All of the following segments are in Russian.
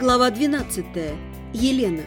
Глава 12. Елена.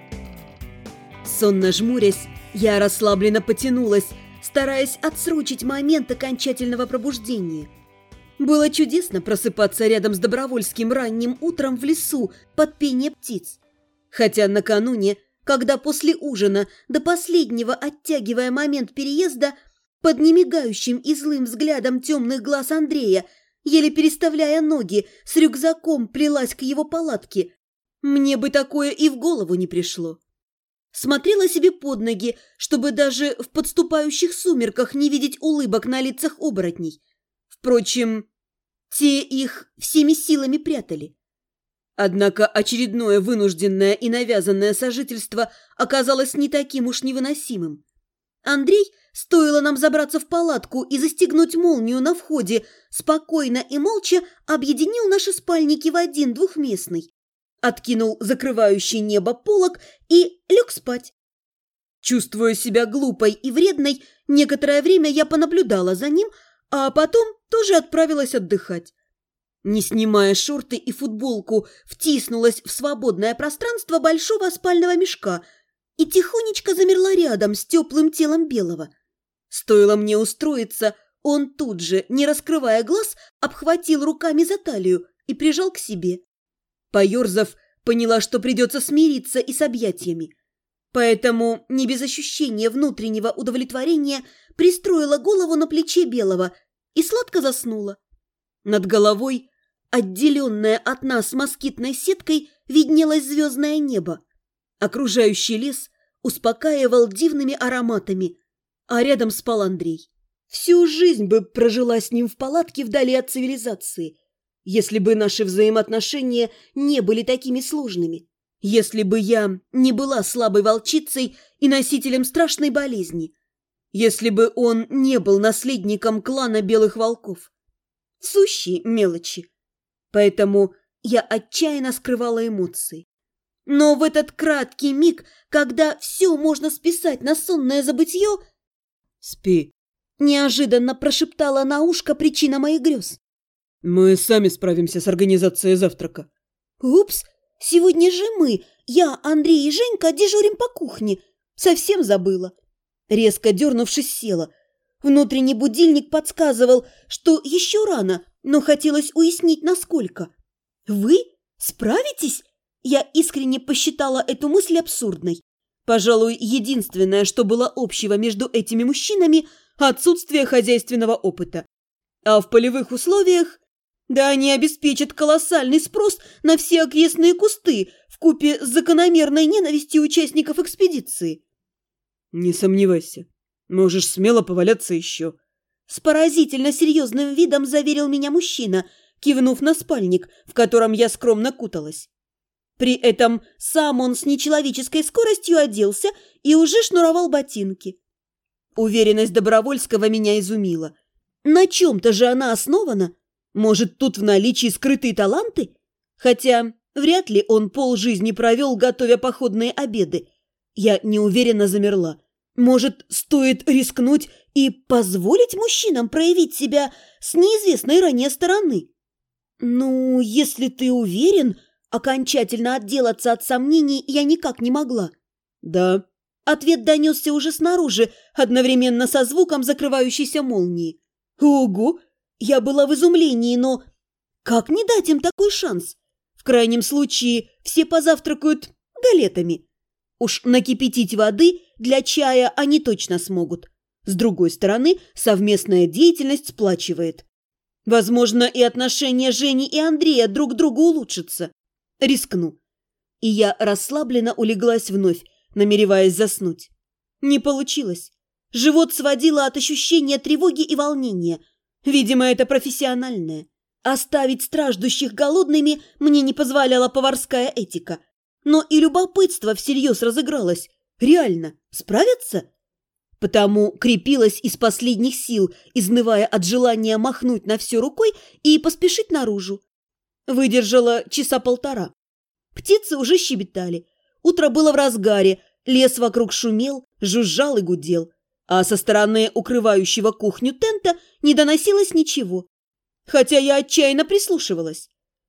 Сонно жмурясь, я расслабленно потянулась, стараясь отсрочить момент окончательного пробуждения. Было чудесно просыпаться рядом с Добровольским ранним утром в лесу под пение птиц. Хотя накануне, когда после ужина, до последнего оттягивая момент переезда, под немигающим и злым взглядом темных глаз Андрея, еле переставляя ноги, с рюкзаком плелась к его палатке, мне бы такое и в голову не пришло. Смотрела себе под ноги, чтобы даже в подступающих сумерках не видеть улыбок на лицах оборотней. Впрочем, те их всеми силами прятали. Однако очередное вынужденное и навязанное сожительство оказалось не таким уж невыносимым. Андрей, стоило нам забраться в палатку и застегнуть молнию на входе, спокойно и молча объединил наши спальники в один двухместный, откинул закрывающий небо полог и лег спать. Чувствуя себя глупой и вредной, некоторое время я понаблюдала за ним, а потом тоже отправилась отдыхать. Не снимая шорты и футболку, втиснулась в свободное пространство большого спального мешка и тихонечко замерла рядом с теплым телом Белого. Стоило мне устроиться, он тут же, не раскрывая глаз, обхватил руками за талию и прижал к себе. Поерзав, поняла, что придется смириться и с объятиями. Поэтому, не без ощущения внутреннего удовлетворения, пристроила голову на плече Белого и сладко заснула. Над головой, отделенное от нас москитной сеткой, виднелось звездное небо. Окружающий лес успокаивал дивными ароматами, а рядом спал Андрей. Всю жизнь бы прожила с ним в палатке вдали от цивилизации, если бы наши взаимоотношения не были такими сложными, если бы я не была слабой волчицей и носителем страшной болезни, если бы он не был наследником клана белых волков. Сущие мелочи. Поэтому я отчаянно скрывала эмоции. Но в этот краткий миг, когда все можно списать на сонное забытье... «Спи», — неожиданно прошептала на ушко причина моих грез. «Мы сами справимся с организацией завтрака». «Упс, сегодня же мы, я, Андрей и Женька, дежурим по кухне. Совсем забыла». Резко дернувшись, села. Внутренний будильник подсказывал, что еще рано, но хотелось уяснить, насколько. «Вы справитесь?» Я искренне посчитала эту мысль абсурдной. Пожалуй, единственное, что было общего между этими мужчинами – отсутствие хозяйственного опыта. А в полевых условиях, да, они обеспечат колоссальный спрос на все окрестные кусты вкупе с закономерной ненавистью участников экспедиции. «Не сомневайся, можешь смело поваляться еще», – с поразительно серьезным видом заверил меня мужчина, кивнув на спальник, в котором я скромно куталась. При этом сам он с нечеловеческой скоростью оделся и уже шнуровал ботинки. Уверенность Добровольского меня изумила. На чем-то же она основана? Может, тут в наличии скрытые таланты? Хотя вряд ли он полжизни провел, готовя походные обеды. Я неуверенно замерла. Может, стоит рискнуть и позволить мужчинам проявить себя с неизвестной ранее стороны? Ну, если ты уверен... Окончательно отделаться от сомнений я никак не могла. «Да». Ответ донесся уже снаружи, одновременно со звуком закрывающейся молнии. Ого! Я была в изумлении, но... Как не дать им такой шанс? В крайнем случае, все позавтракают галетами. Уж накипятить воды для чая они точно смогут. С другой стороны, совместная деятельность сплачивает. Возможно, и отношения Жени и Андрея друг к другу улучшатся. Рискну. И я расслабленно улеглась вновь, намереваясь заснуть. Не получилось. Живот сводило от ощущения тревоги и волнения. Видимо, это профессиональное. Оставить страждущих голодными мне не позволяла поварская этика. Но и любопытство всерьез разыгралось. Реально, справятся? Потому крепилась из последних сил, изнывая от желания махнуть на все рукой и поспешить наружу. Выдержала часа полтора. Птицы уже щебетали. Утро было в разгаре, лес вокруг шумел, жужжал и гудел. А со стороны укрывающего кухню тента не доносилось ничего. Хотя я отчаянно прислушивалась.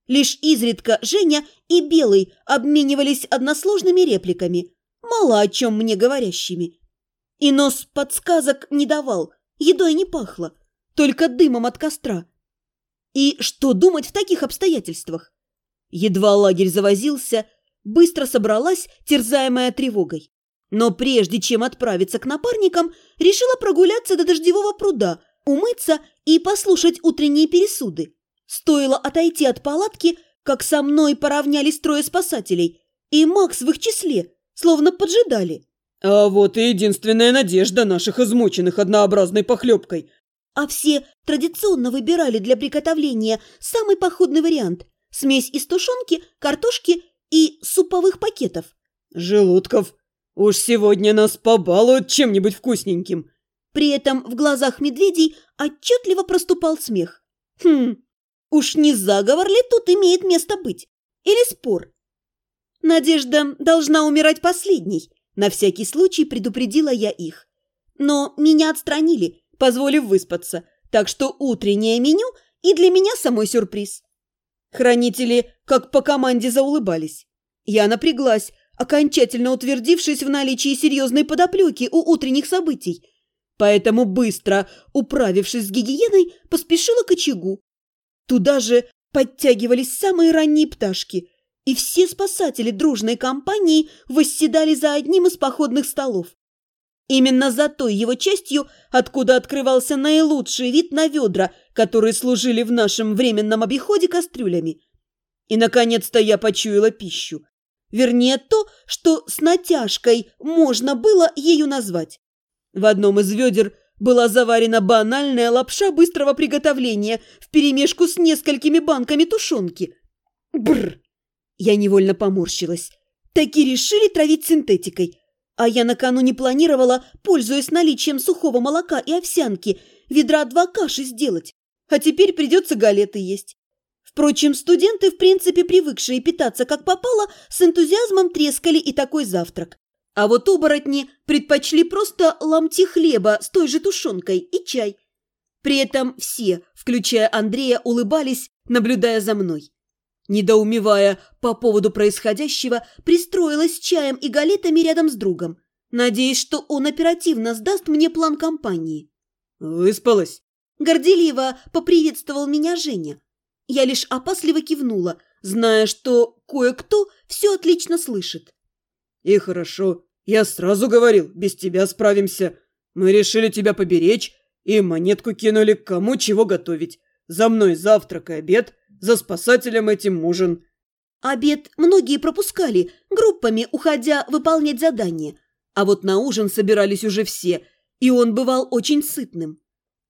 Лишь изредка Женя и Белый обменивались односложными репликами, мало о чем мне говорящими. И нос подсказок не давал, едой не пахло, только дымом от костра. И что думать в таких обстоятельствах? Едва лагерь завозился, быстро собралась, терзаемая тревогой. Но прежде чем отправиться к напарникам, решила прогуляться до дождевого пруда, умыться и послушать утренние пересуды. Стоило отойти от палатки, как со мной поравнялись трое спасателей, и Макс в их числе, словно поджидали. А вот и единственная надежда наших измученных однообразной похлебкой. А все традиционно выбирали для приготовления самый походный вариант – смесь из тушенки, картошки и суповых пакетов. Желудков, уж сегодня нас побалуют чем-нибудь вкусненьким. При этом в глазах медведей отчетливо проступал смех. Уж не заговор ли тут имеет место быть? Или спор? Надежда должна умирать последней. На всякий случай предупредила я их. Но меня отстранили, позволив выспаться, так что утреннее меню и для меня самой сюрприз. Хранители, как по команде, заулыбались. Я напряглась, окончательно утвердившись в наличии серьезной подоплеки у утренних событий. Поэтому, быстро управившись с гигиеной, поспешила к очагу. Туда же подтягивались самые ранние пташки, и все спасатели дружной компанией восседали за одним из походных столов. Именно за той его частью, откуда открывался наилучший вид на ведра, которые служили в нашем временном обиходе кастрюлями. И, наконец-то, я почуяла пищу. Вернее, то, что с натяжкой можно было ею назвать. В одном из ведер была заварена банальная лапша быстрого приготовления вперемешку с несколькими банками тушенки. Бррр! Я невольно поморщилась. Таки решили травить синтетикой. А я накануне планировала, пользуясь наличием сухого молока и овсянки, ведра 2 каши сделать. А теперь придется галеты есть. Впрочем, студенты, в принципе привыкшие питаться как попало, с энтузиазмом трескали и такой завтрак. А вот оборотни предпочли просто ломти хлеба с той же тушенкой и чай. При этом все, включая Андрея, улыбались, наблюдая за мной. Недоумевая по поводу происходящего, пристроилась с чаем и галетами рядом с другом, надеясь, что он оперативно сдаст мне план компании. Выспалась? Горделиво поприветствовал меня Женя. Я лишь опасливо кивнула, зная, что кое-кто все отлично слышит. И хорошо. Я сразу говорил, без тебя справимся. Мы решили тебя поберечь и монетку кинули, кому чего готовить. За мной завтрак и обед, за спасателем этим ужин. Обед многие пропускали, группами уходя выполнять задание. А вот на ужин собирались уже все, и он бывал очень сытным.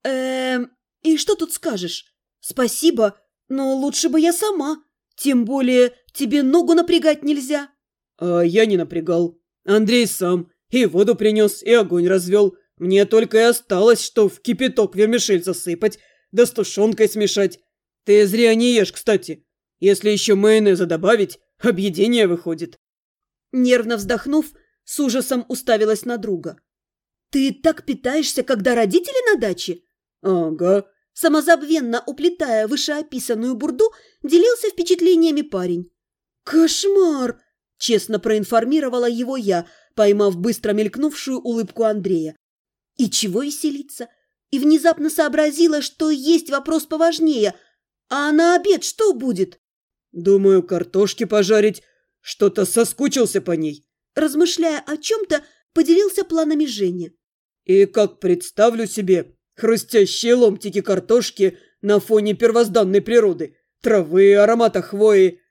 И что тут скажешь? Спасибо, но лучше бы я сама. Тем более тебе ногу напрягать нельзя. А я не напрягал. Андрей сам и воду принес, и огонь развел. Мне только и осталось, что в кипяток вермишель засыпать, да с тушенкой смешать. Ты зря не ешь, кстати. Если еще майонеза добавить, объедение выходит. Нервно вздохнув, с ужасом уставилась на друга. Ты так питаешься, когда родители на даче? Ага. Самозабвенно уплетая вышеописанную бурду, делился впечатлениями парень. Кошмар! Честно проинформировала его я, поймав быстро мелькнувшую улыбку Андрея. И чего веселиться? И внезапно сообразила, что есть вопрос поважнее. А на обед что будет? Думаю, картошки пожарить. Что-то соскучился по ней. Размышляя о чем-то, поделился планами Женя. И как представлю себе хрустящие ломтики картошки на фоне первозданной природы, травы, аромата хвои.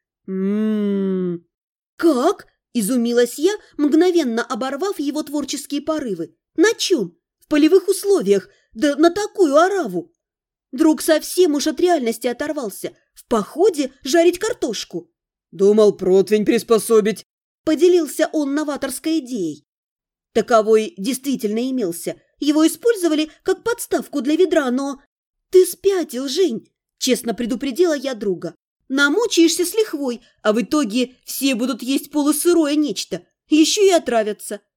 Как? Изумилась я, мгновенно оборвав его творческие порывы. На чем? В полевых условиях, да на такую ораву. Друг совсем уж от реальности оторвался. В походе жарить картошку. Думал противень приспособить. Поделился он новаторской идеей. Таковой действительно имелся. Его использовали как подставку для ведра, но... Ты спятил, Жень, честно предупредила я друга. Намучаешься с лихвой, а в итоге все будут есть полусырое нечто. Еще и отравятся.